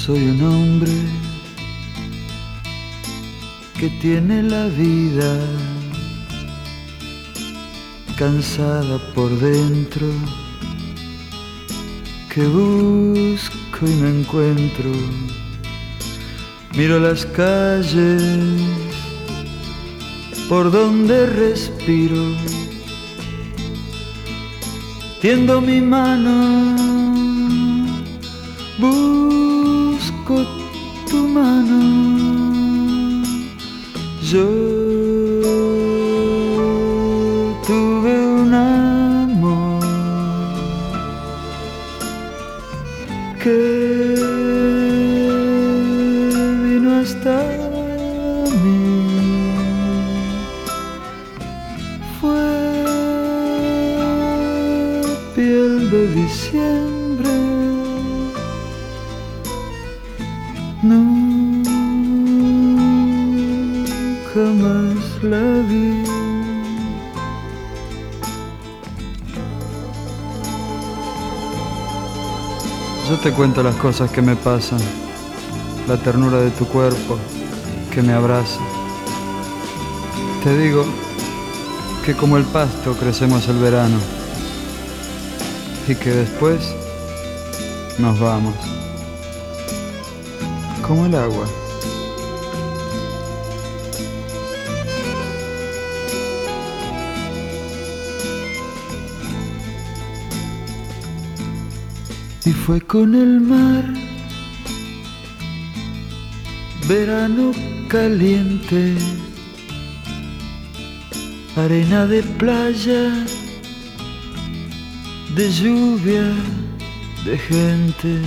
Soy un hombre que tiene la vida cansada por dentro, que busco y no encuentro. Miro las calles por donde respiro, tiendo mi mano, busco tu mano. Yo tuve un amor que vino hasta mí. Fue piel de diciembre. Nunca más la vi. Yo te cuento las cosas que me pasan, la ternura de tu cuerpo que me abraza. Te digo que como el pasto crecemos el verano y que después nos vamos, como el agua. Y fue con el mar, verano caliente, arena de playa, de lluvia, de gente.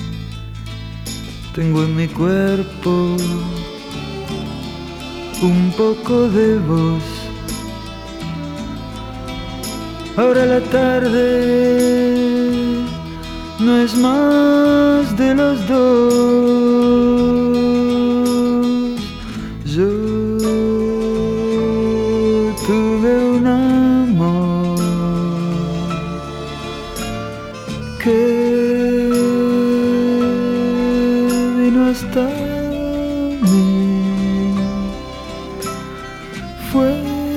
Tengo en mi cuerpo un poco de vos. Ahora la tarde no es más de los dos. Yo tuve un amor que vino hasta mí. Fue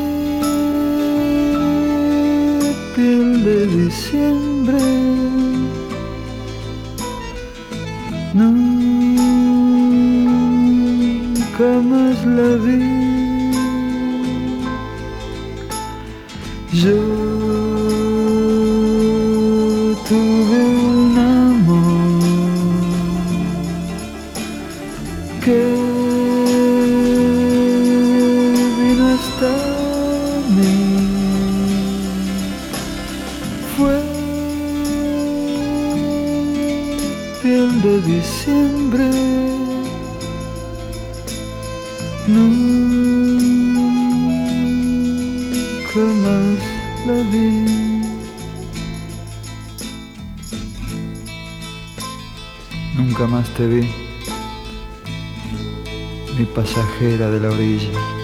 piel de diciembre. Nunca más la vi. Yo tuve un amor que vino hasta mí. Fue piel de diciembre. Nunca más la vi. Nunca más te vi, mi pasajera de la orilla.